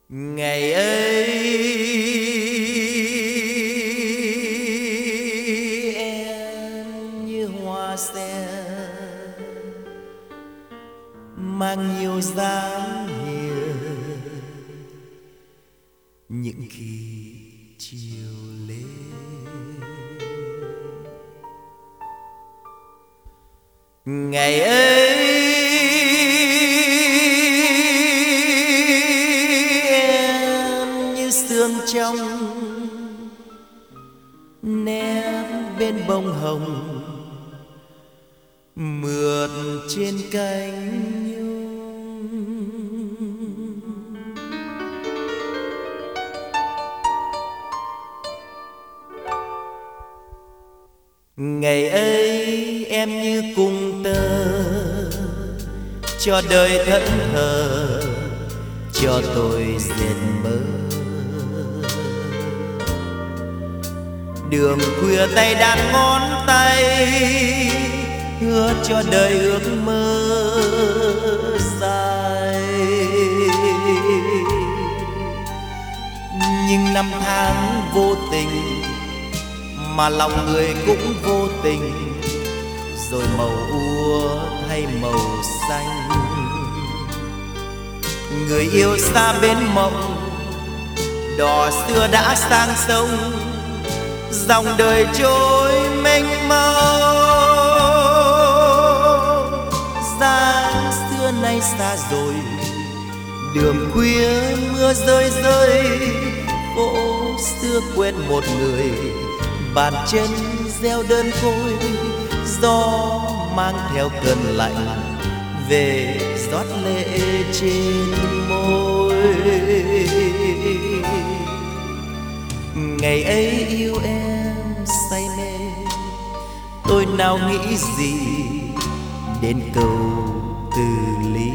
Ngày ấy em như hoa sen mang nhiều dáng hiền, những khi chiều lên. Ngày ấy em như sương trong nép bên bông hồng mượt trên cánh nhung. Ngày ấy em như cung tơ cho đời thẫn thờ, cho tôi dệt mơ. Đường khuya tay đàn ngón tay hứa cho đời ước mơ dài. Nhưng năm tháng vô tình mà lòng người cũng vô tình, rồi màu úa thay màu xanh. Người yêu xa bên mộng, đò xưa đã sang sông, dòng đời trôi mênh mông. Dáng xưa nay xa rồi, đường khuya mưa rơi rơi, phố xưa quên một người, bàn chân gieo đơn côi. Gió mang theo cơn lạnh về rót lệ trên môi. Ngày ấy yêu em say mê, tôi nào nghĩ gì đến câu từ ly.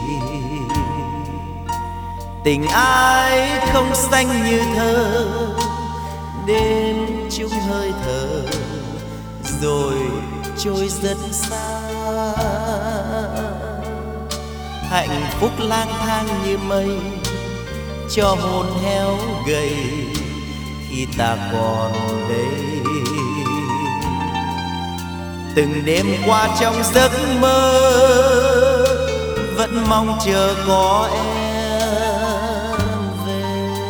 Tình ai không xanh như thơ, đêm chung hơi thở rồi trôi rất xa. Hạnh phúc lang thang như mây, cho hồn héo gầy khi ta còn đây. Từng đêm qua trong giấc mơ vẫn mong chờ có em về.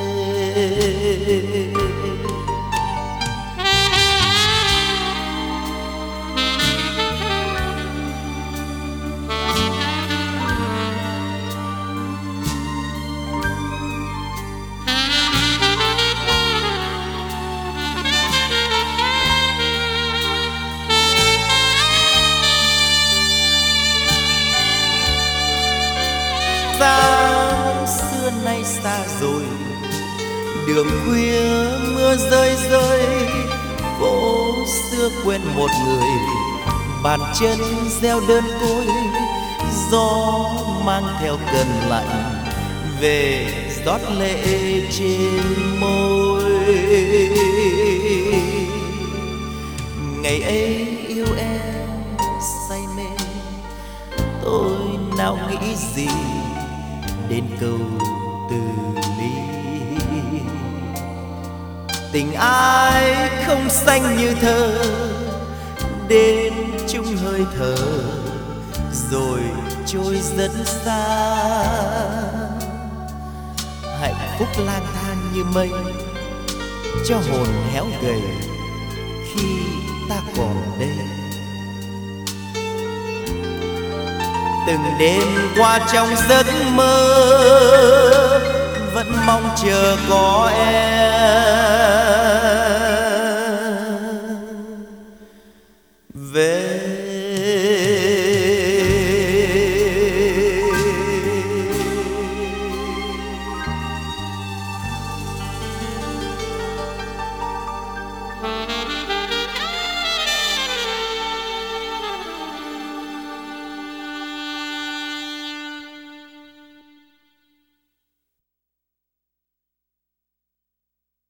Dáng xưa nay xa rồi, đường khuya mưa rơi rơi, phố xưa quên một người, bàn chân gieo đơn côi. Gió mang theo cơn lạnh về rót lệ trên môi. Ngày ấy yêu em say mê, tôi nào nghĩ gì đến câu từ ly. Tình ai không xanh như thơ, đến chung hơi thở rồi trôi rất xa. Hạnh phúc lang thang như mây, cho hồn héo gầy khi ta còn đây. Từng đêm qua trong giấc mơ vẫn mong chờ có em